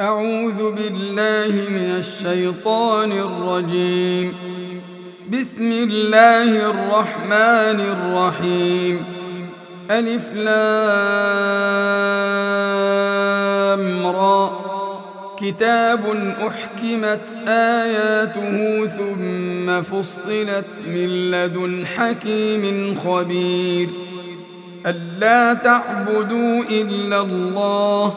أعوذ بالله من الشيطان الرجيم. بسم الله الرحمن الرحيم. ألف لام را. كتاب أحكمت آياته ثم فصلت من لدن حكيم خبير. ألا تعبدوا إلا الله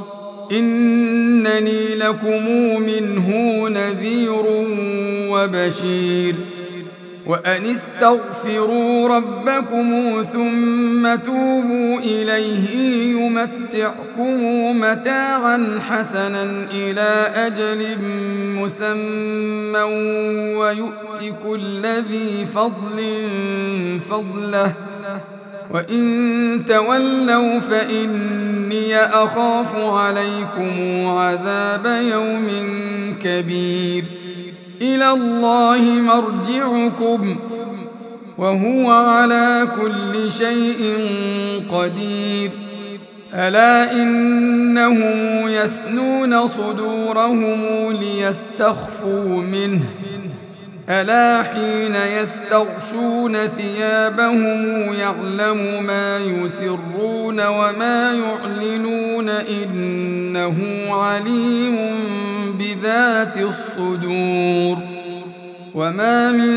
إنني لكم منه نذير وبشير. وأن استغفروا ربكم ثم توبوا إليه يمتعكم متاعا حسنا إلى أجل مسمى ويؤت كل ذي فضل فضله وإن تولوا فإني أخاف عليكم عذاب يوم كبير. إلى الله مرجعكم وهو على كل شيء قدير. ألا إنهم يثنون صدورهم ليستخفوا منه ألا حين يستغشون ثيابهم يعلم ما يسرون وما يعلنون إنه عليم بذات الصدور. وما من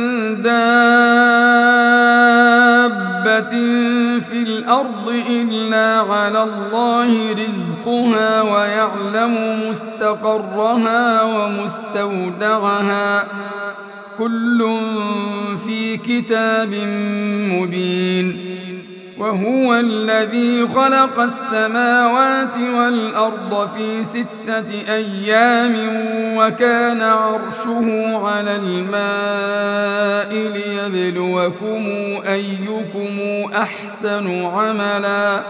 دابة في الأرض إلا على الله رزقها ويعلم مستقرها ومستودعها كل في كتاب مبين. وهو الذي خلق السماوات والأرض في 6 أيام وكان عرشه على الماء ليبلوكم أيكم أحسن عملا.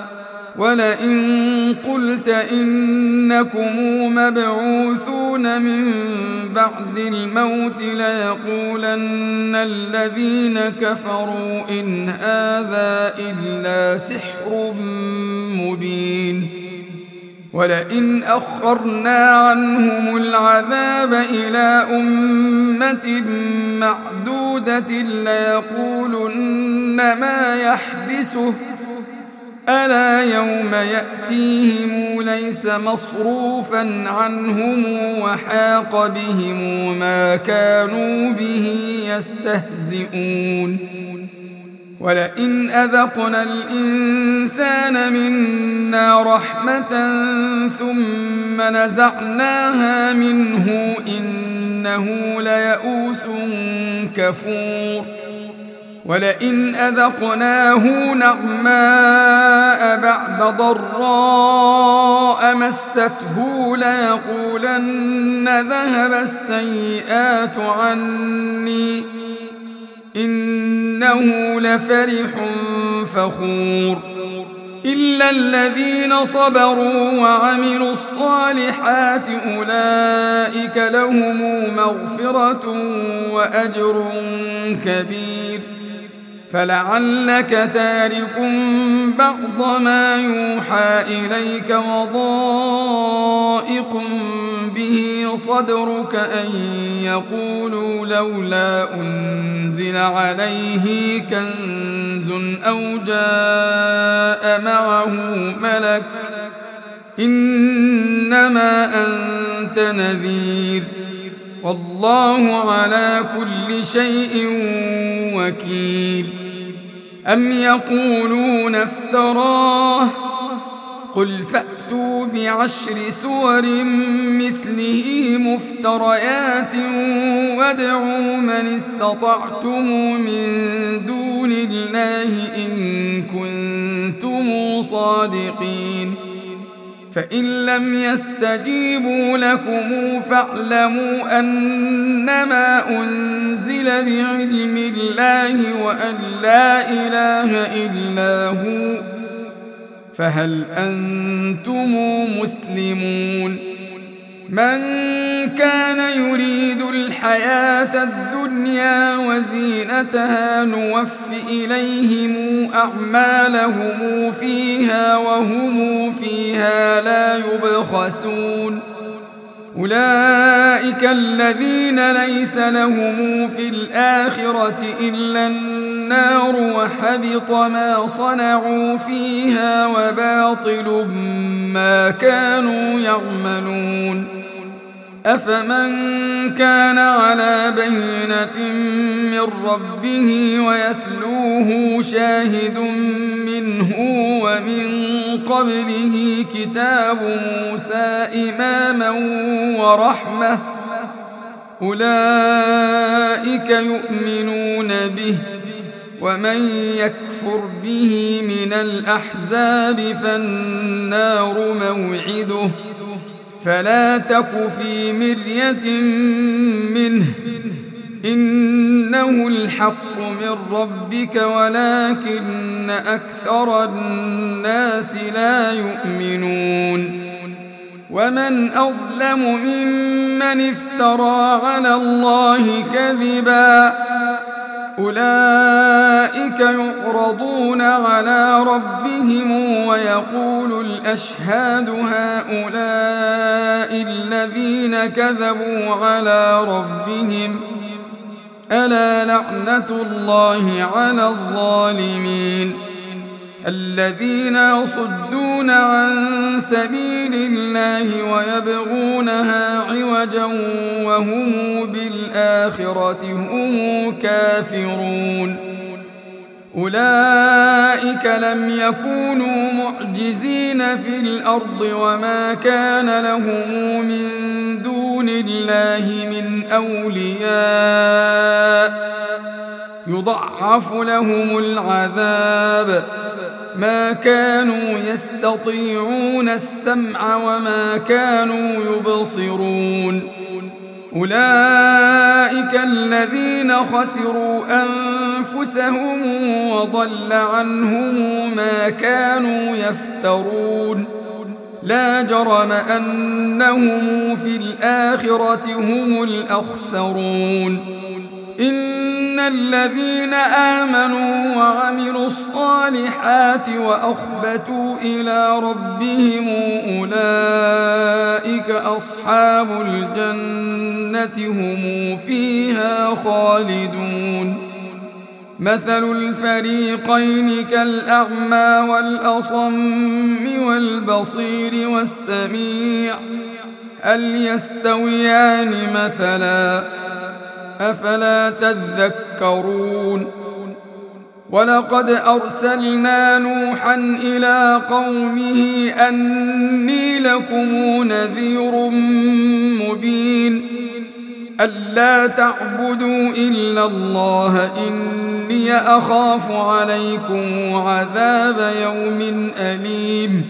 ولئن قلت إنكم مبعوثون من بعد الموت ليقولن الذين كفروا إن هذا إلا سحر مبين. ولئن أخرنا عنهم العذاب إلى أمة معدودة ليقولن ما يحبسه ألا يوم يأتيهم ليس مصروفا عنهم وحاق بهم ما كانوا به يستهزئون. ولئن أذقنا الإنسان منا رحمة ثم نزعناها منه إنه ليئوس كفور. ولئن أذقناه نعماء بعد ضراء مسته ليقولن ذهب السيئات عني إنه لفرح فخور. إلا الذين صبروا وعملوا الصالحات أولئك لهم مغفرة وأجر كبير. فلعلك تارك بعض ما يوحى إليك وضائق به صدرك أن يقولوا لولا أنزل عليه كنز أو جاء معه ملك إنما أنت نذير والله على كل شيء وكيل. أم يقولون افتراه قل فأتوا ب10 سور مثله مفتريات وادعوا من استطعتم من دون الله إن كنتم صادقين. فإن لم يستجيبوا لكم فاعلموا أنما أنزل بعلم الله وأن لا إله إلا هو فهل أنتم مسلمون. من كان يريد الحياة الدنيا وزينتها نوف إليهم أعمالهم فيها وهم فيها لا يبخسون أولئك الذين ليس لهم في الآخرة إلا النار وحبط ما صنعوا فيها وباطل ما كانوا يعملون أفمن كان على بينة من ربه ويتلوه شاهد منه ومن قبله كتاب موسى إماما ورحمة أولئك يؤمنون به ومن يكفر به من الأحزاب فالنار موعده فلا تك في مرية منه إنه الحق من ربك ولكن أكثر الناس لا يؤمنون ومن أظلم ممن افترى على الله كذبا أولئك يعرضون على ربهم ويقول الأشهاد هؤلاء الذين كذبوا على ربهم ألا لعنة الله على الظالمين الذين يصدون عن سبيل الله ويبغونها عوجا وهم بالآخرة هم كافرون أولئك لم يكونوا معجزين في الأرض وما كان لهم من دون الله من أولياء يضعف لهم العذاب ما كانوا يستطيعون السمع وما كانوا يبصرون أولئك الذين خسروا أنفسهم وضل عنهم ما كانوا يفترون لا جرم أنهم في الآخرة هم الأخسرون إن الذين آمنوا وعملوا الصالحات وأخبتوا إلى ربهم أولئك أصحاب الجنة هم فيها خالدون مثل الفريقين كالأعمى والأصم والبصير والسميع هل يستويان مثلا أفلا تذكرون ولقد أرسلنا نوحا إلى قومه أني لكم نذير مبين ألا تعبدوا إلا الله إني أخاف عليكم عذاب يوم أليم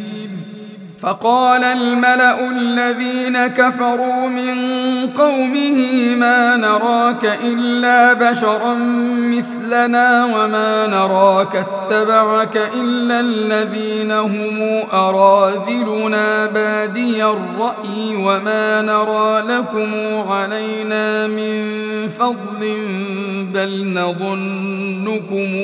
فقال الملأ الذين كفروا من قومه ما نراك إلا بشرا مثلنا وما نراك اتبعك إلا الذين هم أراذلنا بادي الرأي وما نرى لكم علينا من فضل بل نظنكم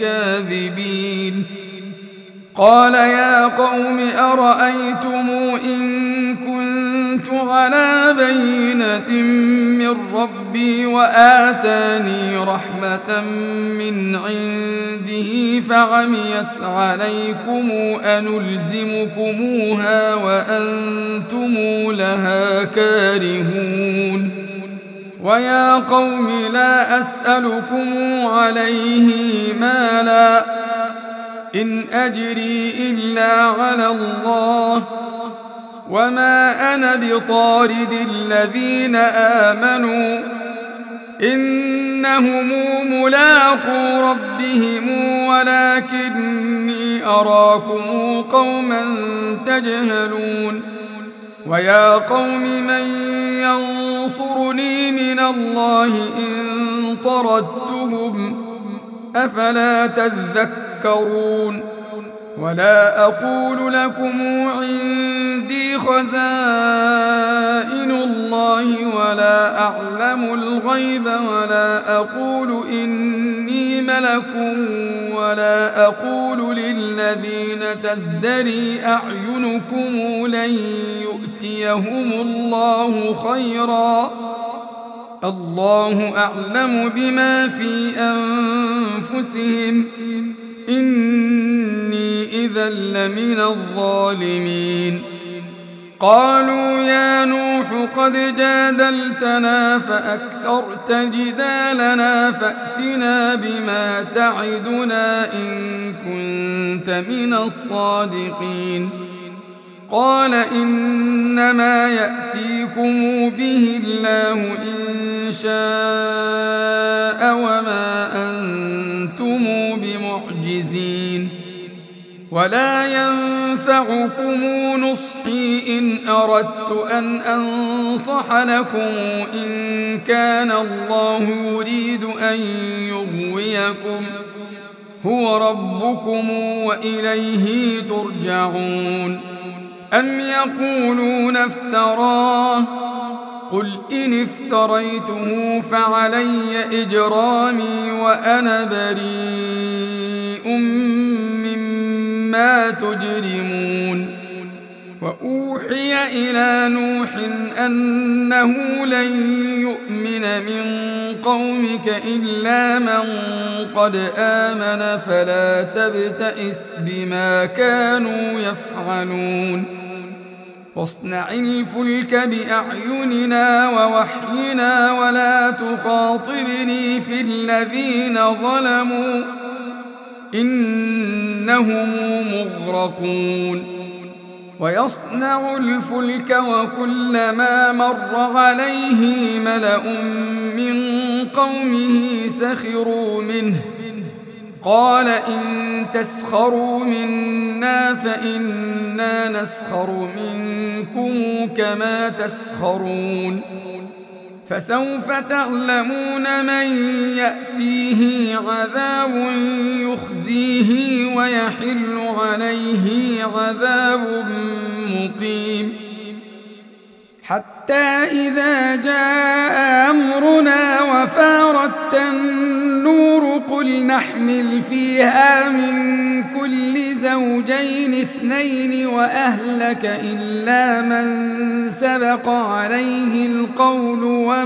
كاذبين قال يا قوم أرأيتم إن كنت على بينة من ربي وآتاني رحمة من عنده فعميت عليكم أنلزمكموها وأنتم لها كارهون ويا قوم لا أسألكم عليه مالا إن أجري إلا على الله وما أنا بطارد الذين آمنوا إنهم ملاقو ربهم ولكني أراكم قوما تجهلون ويا قوم من ينصرني من الله إن طردتهم أفلا تذكرون ولا أقول لكم عندي خزائن الله ولا أعلم الغيب ولا أقول إني ملك ولا أقول للذين تزدري أعينكم لن يؤتيهم الله خيرا الله أعلم بما في أنفسهم إني إذا لمن الظالمين قالوا يا نوح قد جادلتنا فأكثرت جدالنا فأتنا بما تعدنا إن كنت من الصادقين قال إنما يأتيكم به الله إن شاء وما أنتم بمعجزين ولا ينفعكم نصحي إن أردت أن أنصح لكم إن كان الله يريد أن يغويكم هو ربكم وإليه ترجعون أم يقولون افتراه قل إن افتريته فعلي إجرامي وأنا بريء مما تجرمون وأوحي إلى نوح أنه لن يؤمن من قومك إلا من قد آمن فلا تبتئس بما كانوا يفعلون واصنع الفلك بأعيننا ووحينا ولا تخاطبني في الذين ظلموا إنهم مغرقون ويصنع الفلك وكلما مر عليه ملأ من قومه سخروا منه قال إن تسخروا منا فإنا نسخر منكم كما تسخرون فسوف تعلمون من يأتيه عذاب يخزيه ويحل عليه عذاب مقيم حتى إذا جاء أمرنا وفارت النور قل نحمل فيها من كل زوجين اثنين وأهلك إلا من سبق عليه القول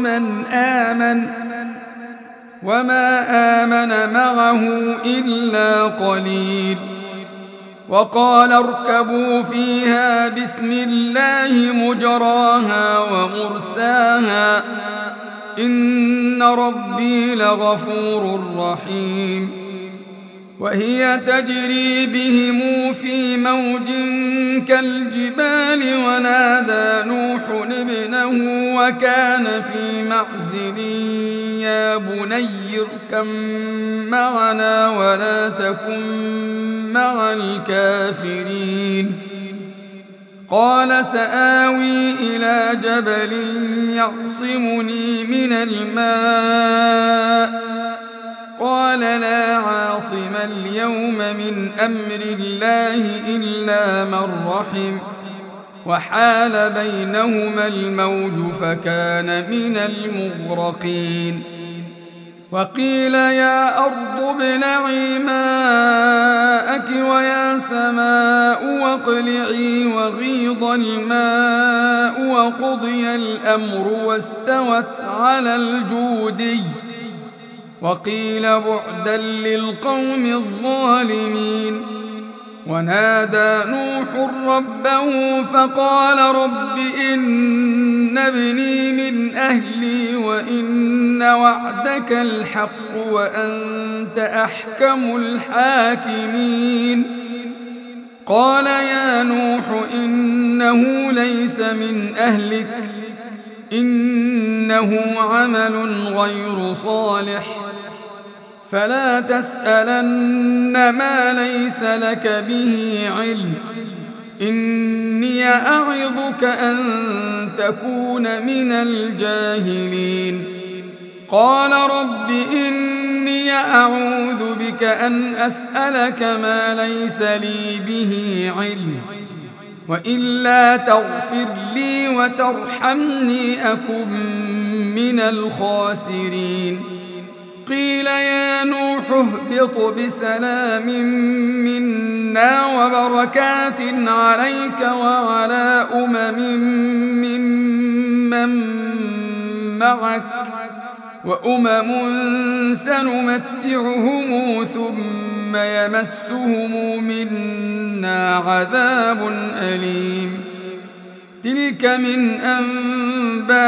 وما آمن معه إلا قليل وقال اركبوا فيها بسم الله مجراها ومرساها إن ربي لغفور رحيم وهي تجري بهم في موج كالجبال ونادى نوح ابنه وكان في معزل يا بني اركب معنا ولا تكن مع الكافرين قال سآوي إلى جبل يعصمني من الماء قال لا عاصم اليوم من أمر الله إلا من رحم وحال بينهما الموج فكان من المغرقين وقيل يا أرض ابلعي ماءك ويا سماء واقلعي وغيض الماء وقضي الأمر واستوت على الجودي وقيل بعدا للقوم الظالمين ونادى نوح ربه فقال رب إن ابني من أهلي وإن وعدك الحق وأنت أحكم الحاكمين قال يا نوح إنه ليس من أهلك إنه عمل غير صالح فلا تسألن ما ليس لك به علم إني أعظك أن تكون من الجاهلين قال رب إني إلي أعوذ بك أن أسألك ما ليس لي به علم وإلا تغفر لي وترحمني أكن من الخاسرين قيل يا نوح اهبط بسلام منا وبركات عليك وعلى ممن معك وأمم سنمتعهم ثم يمسهم منا عذاب أليم تلك من أنباء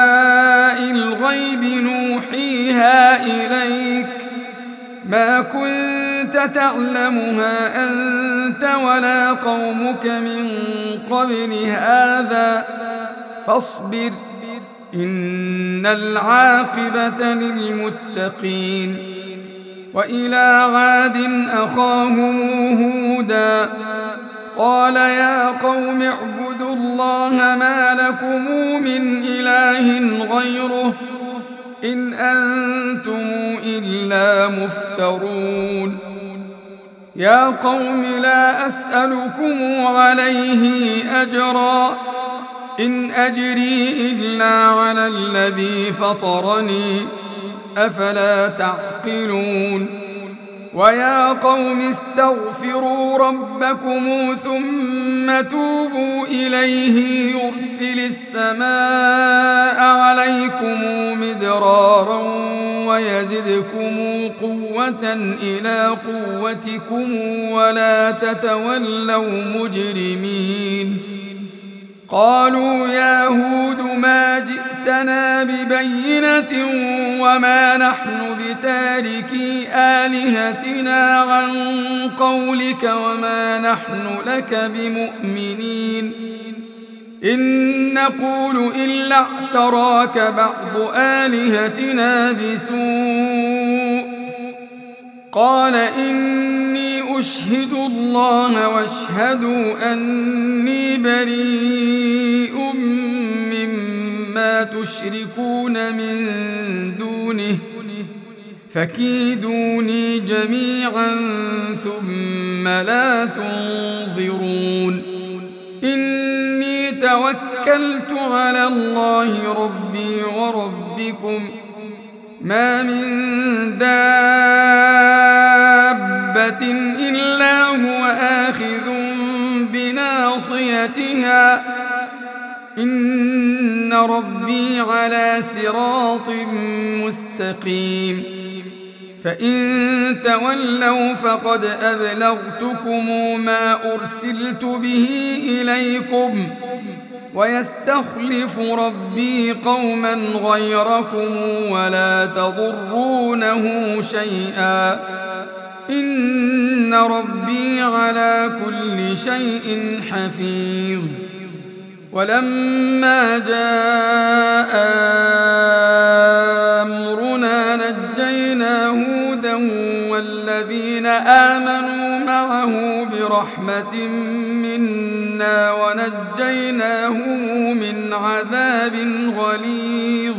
الغيب نوحيها إليك ما كنت تعلمها أنت ولا قومك من قبل هذا فاصبر إن العاقبة للمتقين وإلى عاد أخاهم هودا قال يا قوم اعبدوا الله ما لكم من إله غيره إن أنتم إلا مفترون يا قوم لا أسألكم عليه أجرا إن أجري إلا على الذي فطرني أفلا تعقلون ويا قوم استغفروا ربكم ثم توبوا إليه يرسل السماء عليكم مدرارا ويزدكم قوة إلى قوتكم ولا تتولوا مجرمين قالوا يا هود ما جئتنا ببينة وما نحن بتاركي آلهتنا عن قولك وما نحن لك بمؤمنين إن نقول إلا اعتراك بعض آلهتنا بسوء قال إني أشهد الله واشهدوا أني بريء مما تشركون من دونه فكيدوني جميعا ثم لا تنظرون إني توكلت على الله ربي وربكم ما من دابة إلا هو آخذ بناصيتها إن ربي على صراط مستقيم فإن تولوا فقد أبلغتكم ما أرسلت به إليكم ويستخلف ربي قوما غيركم ولا تضرونه شيئا إن ربي على كل شيء حفيظ ولما جاء أمرنا نجينا هودا والذين آمنوا معه برحمة منا ونجيناهم من عذاب غليظ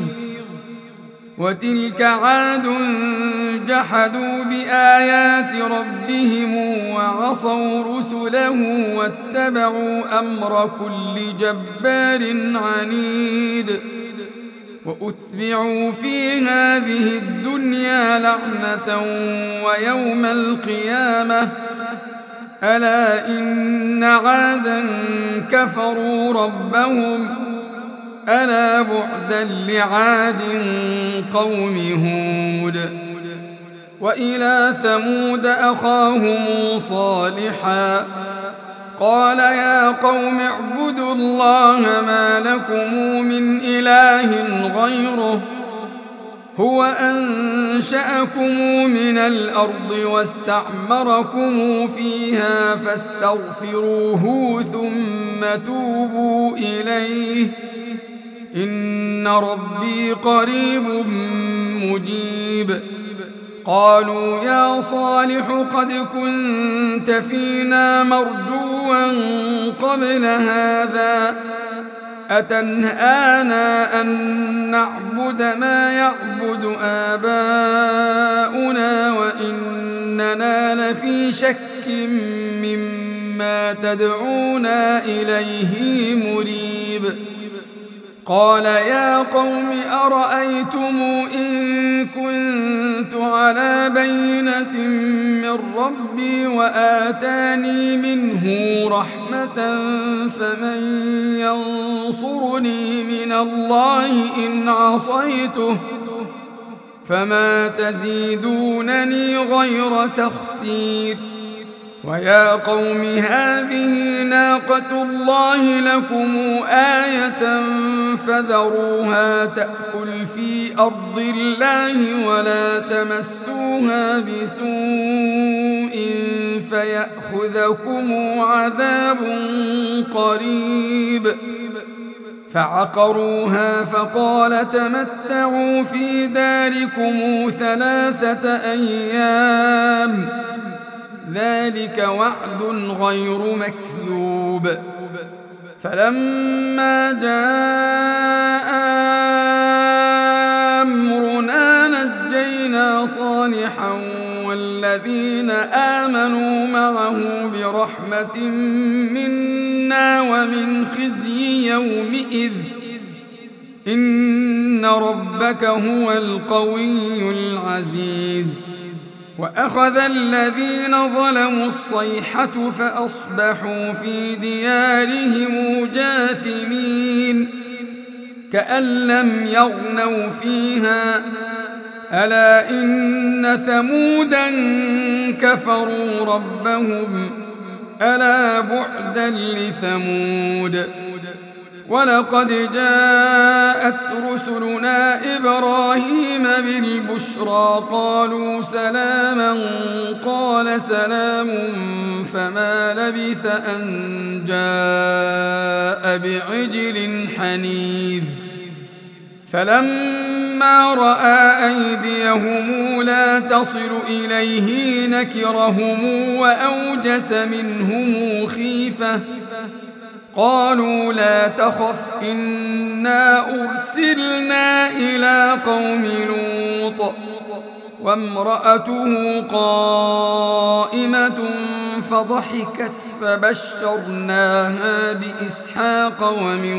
وتلك عاد جحدوا بآيات ربهم وعصوا رسله واتبعوا أمر كل جبار عنيد وأتبعوا في هذه الدنيا لعنة ويوم القيامة ألا إن عادا كفروا ربهم ألا بعدا لعاد قوم هود وإلى ثمود أخاهم صالحا قال يا قوم اعبدوا الله ما لكم من إله غيره هو أنشأكم من الأرض واستعمركم فيها فاستغفروه ثم توبوا إليه إن ربي قريب مجيب قالوا يا صالح قد كنت فينا مرجوا قبل هذا أتنهانا أن نعبد ما يعبد آباؤنا وإننا لفي شك مما تدعونا إليه مريب. قال يا قوم أرأيتم إن كنت على بينة من ربي وآتاني منه رحمة فمن ينصرني من الله إن عصيته فما تزيدونني غير تخسير. ويا قوم هذه ناقة الله لكم آية فذروها تأكل في أرض الله ولا تمسوها بسوء فيأخذكم عذاب قريب. فعقروها فقال تمتعوا في داركم 3 أيام ذلك وعد غير مكذوب. فلما جاء أمرنا نجينا صالحا والذين آمنوا معه برحمة منا ومن خزي يومئذ إن ربك هو القوي العزيز. وأخذ الذين ظلموا الصيحة فأصبحوا في ديارهم جاثمين كأن لم يغنوا فيها ألا إن ثمودا كفروا ربهم ألا بعدا لثمود. ولقد جاءت رسلنا إبراهيم بالبشرى قالوا سلاما قال سلام فما لبث أن جاء بعجل حنيذ. فلما رأى أيديهم لا تصل إليه نكرهم وأوجس منهم خيفة قالوا لا تخف إنا أرسلنا إلى قوم لوط وامرأته قائمة فضحكت فبشرناها بإسحاق ومن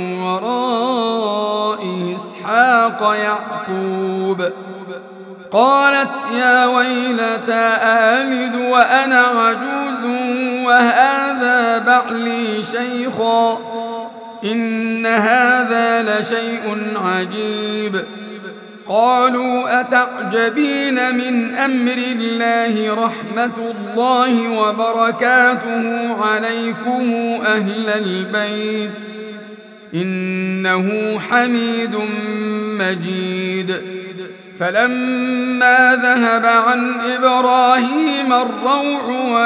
وراء إسحاق يعقوب. قالت يا ويلتى آلد وأنا عجوز وهذا بعلي شيخا إن هذا لشيء عجيب. قالوا أتعجبين من أمر الله رحمة الله وبركاته عليكم أهل البيت إنه حميد مجيد. فلما ذهب عن إبراهيم الروع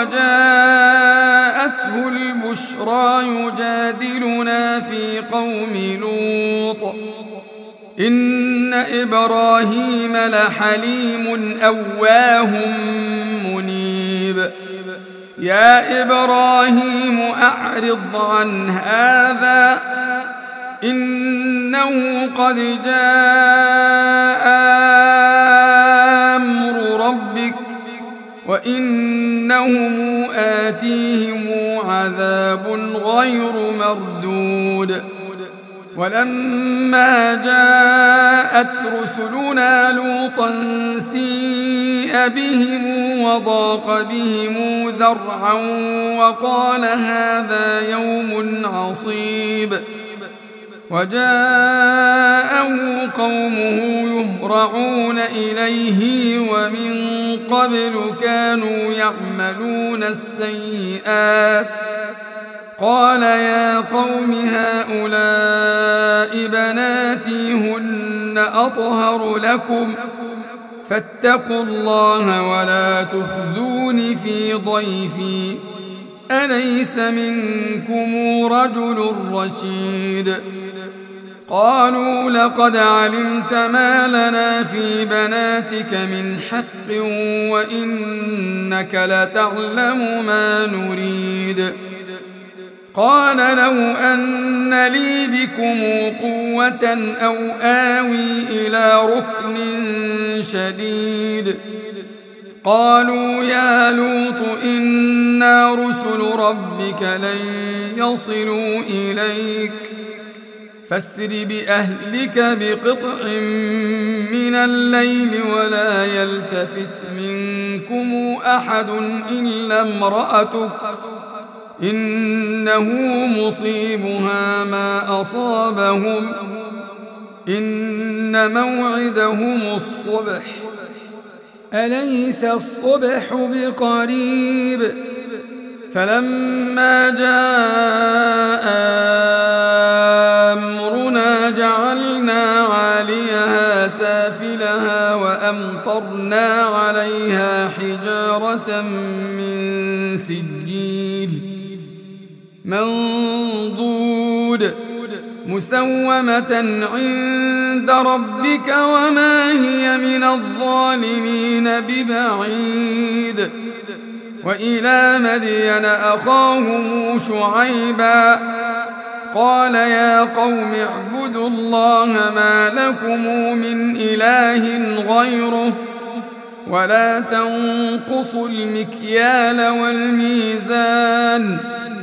وجاءته البشرى يجادلنا في قوم لوط إن إبراهيم لحليم أواه منيب. يا إبراهيم أعرض عن هذا إنه قد جاء أمر ربك وإنهم آتيهم عذاب غير مردود. ولما جاءت رسلنا لوطا سيء بهم وضاق بهم ذرعا وقال هذا يوم عصيب. وجاءه قومه يهرعون إليه ومن قبل كانوا يعملون السيئات قال يا قوم هؤلاء بناتي هن أطهر لكم فاتقوا الله ولا تخزون في ضيفي أليس منكم رجل رشيد. قالوا لقد علمت ما لنا في بناتك من حق وإنك لتعلم ما نريد. قال لو أن لي بكم قوة أو آوي إلى ركن شديد قالوا يا لوط إنا رسل ربك لن يصلوا إليك فاسر بأهلك بقطع من الليل ولا يلتفت منكم أحد إلا امرأتك إنه مصيبها ما أصابهم إن موعدهم الصبح أليس الصبح بقريب فلما جاء أمرنا جعلنا عاليها سافلها وأمطرنا عليها حجارة من سجيل منضود مسومة عند ربك وما هي من الظالمين ببعيد وإلى مدين أخاهم شعيبا قال يا قوم اعبدوا الله ما لكم من إله غيره ولا تنقصوا المكيال والميزان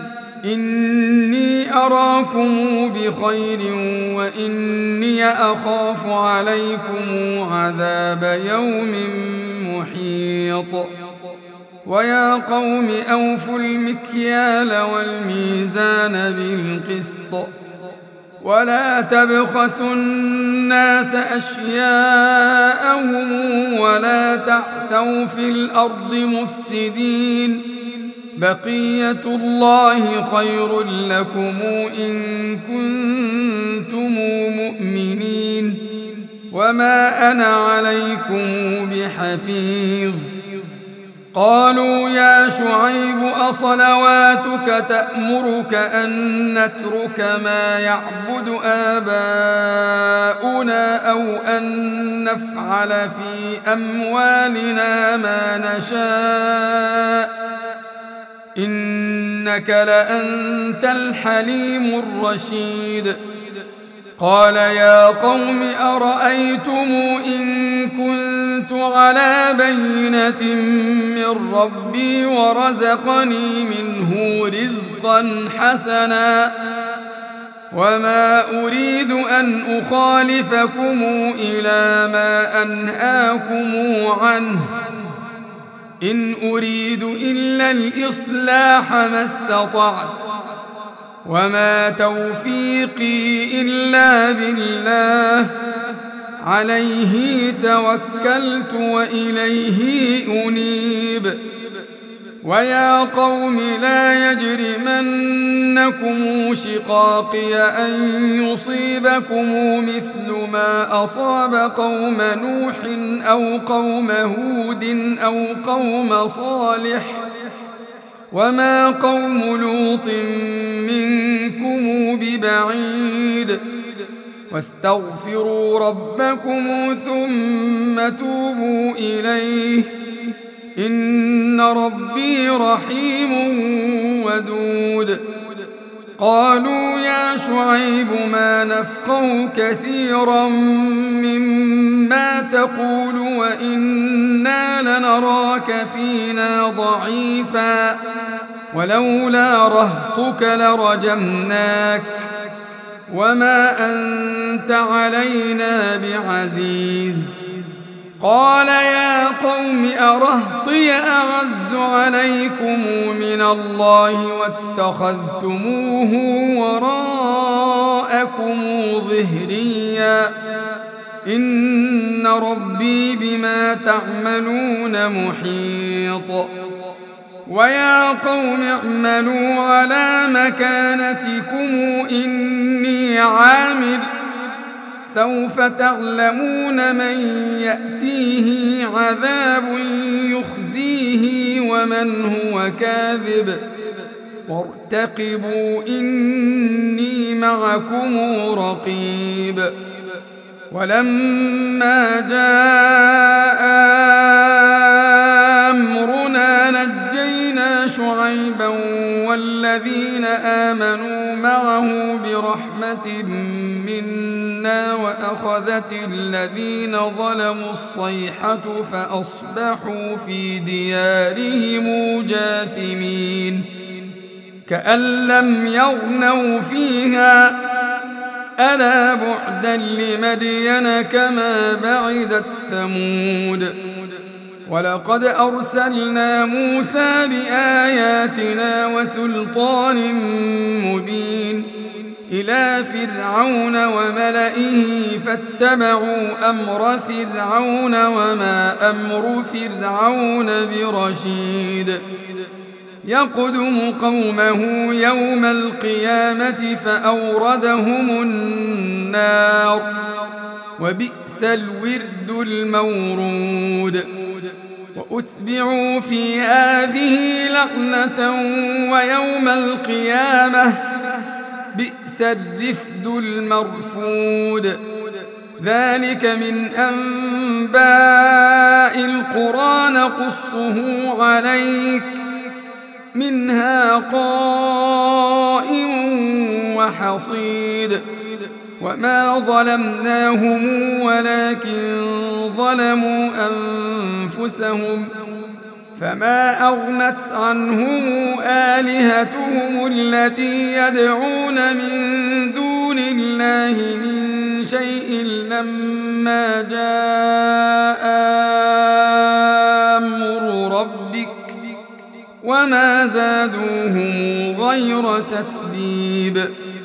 إني أراكم بخير وإني أخاف عليكم عذاب يوم محيط ويا قوم أوفوا المكيال والميزان بالقسط ولا تبخسوا الناس أشياءهم ولا تعثوا في الأرض مفسدين بقية الله خير لكم إن كنتم مؤمنين وما أنا عليكم بحفيظ قالوا يا شعيب أصلواتك تأمرك أن نترك ما يعبد آباؤنا أو أن نفعل في أموالنا ما نشاء إنك لأنت الحليم الرشيد قال يا قوم أرأيتم إن كنت على بينة من ربي ورزقني منه رزقا حسنا وما أريد أن أخالفكم إلى ما أنهاكم عنه إن أريد إلا الإصلاح ما استطعت وما توفيقي إلا بالله عليه توكلت وإليه أنيب ويا قوم لا يجرمنكم شقاقي أن يصيبكم مثل ما أصاب قوم نوح أو قوم هود أو قوم صالح وما قوم لوط منكم ببعيد واستغفروا ربكم ثم توبوا إليه إن ربي رحيم ودود قالوا يا شعيب ما نفقه كثيرا مما تقول وإنا لنراك فينا ضعيفا ولولا رهطك لرجمناك وما أنت علينا بعزيز قال يا قوم أرهطي أعز عليكم من الله واتخذتموه وراءكم ظهريا إن ربي بما تعملون محيط ويا قوم اعملوا على مكانتكم إني عامل سوف تعلمون من يأتيه عذاب يخزيه ومن هو كاذب وارتقبوا إني معكم رقيب ولما جاء أمرنا نجينا شعيبا شعيبا والذين آمنوا معه برحمة منا وأخذت الذين ظلموا الصيحة فأصبحوا في ديارهم جاثمين كأن لم يغنوا فيها ألا بعدا لمدين كما بعدت ثمود ولقد أرسلنا موسى بآياتنا وسلطان مبين إلى فرعون وملئه فاتبعوا أمر فرعون وما أمر فرعون برشيد يقدم قومه يوم القيامة فأوردهم النار وبئس الورد المورود وأتبعوا في هذه لعنة ويوم القيامة بئس الرفد المرفود ذلك من أنباء القرى نقصه عليك منها قائم وحصيد وما ظلمناهم ولكن ظلموا أنفسهم فما أغنت عنهم آلهتهم التي يدعون من دون الله من شيء لما جاء أمر ربك وما زادوهم غير تتبيب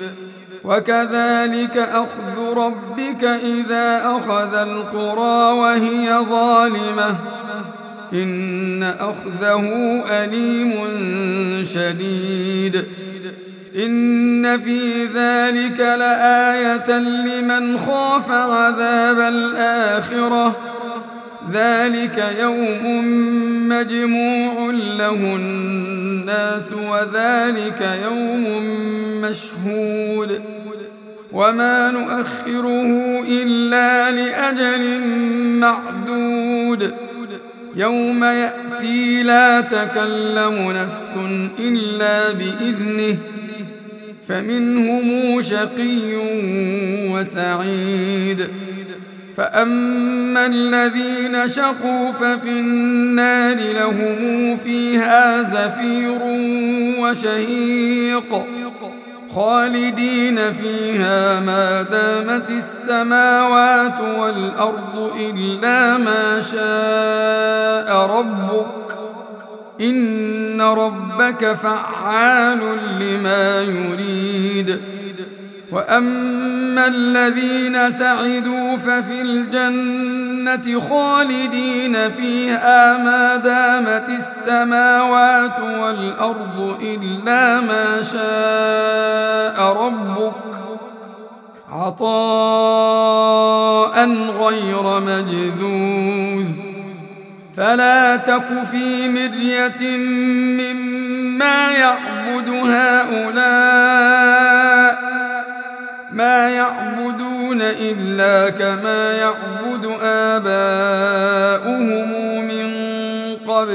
وكذلك أخذ ربك إذا أخذ القرى وهي ظالمة إن أخذه أليم شديد إن في ذلك لآية لمن خاف عذاب الآخرة ذلك يوم مجموع له الناس وذلك يوم مشهود وما نؤخره إلا لأجل معدود يوم يأتي لا تكلم نفس إلا بإذنه فمنهم شقي وسعيد فأما الذين شقوا ففي النار لهم فيها زفير وشهيق خالدين فيها ما دامت السماوات والأرض إلا ما شاء ربك إن ربك فعال لما يريد وأما الذين سعدوا ففي الجنة خالدين فيها ما دامت السماوات والأرض إلا ما شاء ربك عطاء غير مجذوذ فلا تك في مرية مما يعبد هؤلاء ما يعبدون إلا كما يعبد آباؤهم من قبل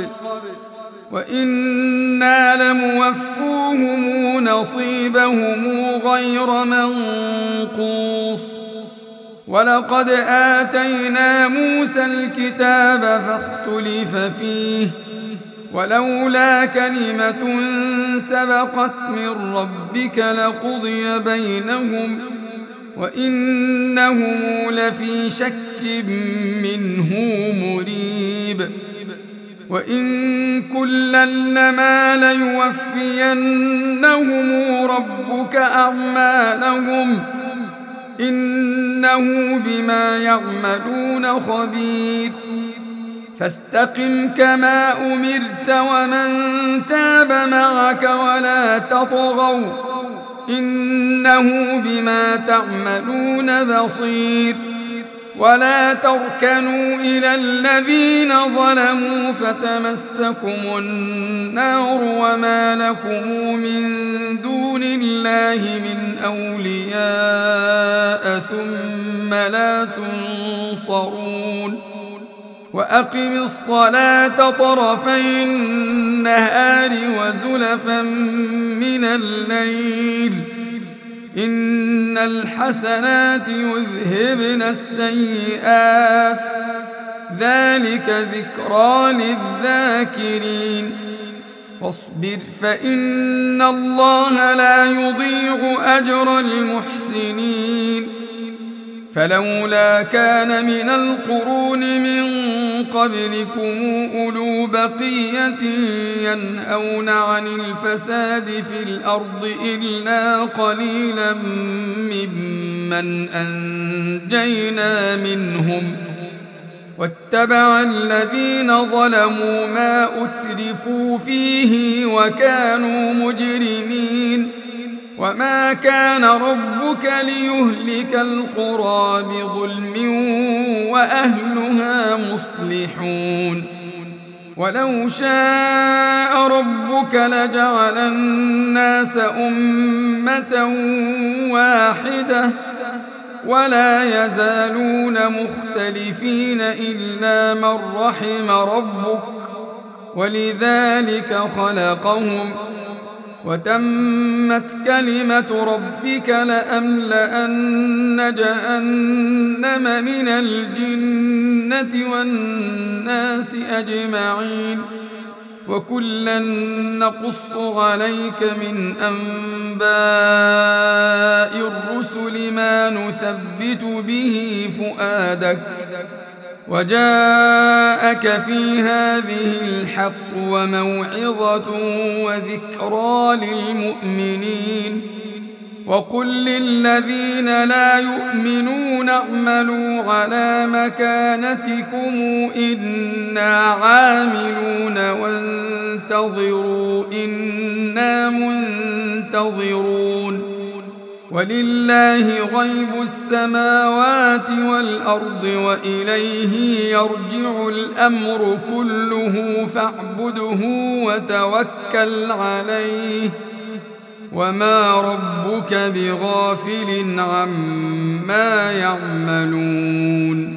وإنا لموفوهم نصيبهم غير منقوص ولقد آتينا موسى الكتاب فاختلف فيه ولولا كلمة سبقت من ربك لقضي بينهم وإنهم لفي شك منه مريب وإن كلا لما ليوفينهم ربك أعمالهم إنه بما يعملون خبير فاستقم كما أمرت ومن تاب معك ولا تطغوا إنه بما تعملون بصير ولا تركنوا إلى الذين ظلموا فتمسكم النار وما لكم من دون الله من أولياء ثم لا تنصرون وأقم الصلاة طرفي النهار وزلفا من الليل إن الحسنات يذهبن السيئات ذلك ذكرى للذاكرين واصبر فإن الله لا يضيع أجر المحسنين فلولا كان من القرون من قبلكم أولو بقية ينهون عن الفساد في الأرض إلا قليلا ممن أنجينا منهم واتبع الذين ظلموا ما أترفوا فيه وكانوا مجرمين وما كان ربك ليهلك القرى بظلم وأهلها مصلحون ولو شاء ربك لجعل الناس أمة واحدة ولا يزالون مختلفين إلا من رحم ربك ولذلك خلقهم وتمت كلمة ربك لأملأن جهنم من الجنة والناس أجمعين وكلا نقص عليك من أنباء الرسل ما نثبت به فؤادك وجاءك في هذه الحق وموعظة وذكرى للمؤمنين وقل للذين لا يؤمنون اعملوا على مكانتكم إنا عاملون وانتظروا إنا منتظرون ولله غيب السماوات والأرض وإليه يرجع الأمر كله فاعبده وتوكل عليه وما ربك بغافل عما يعملون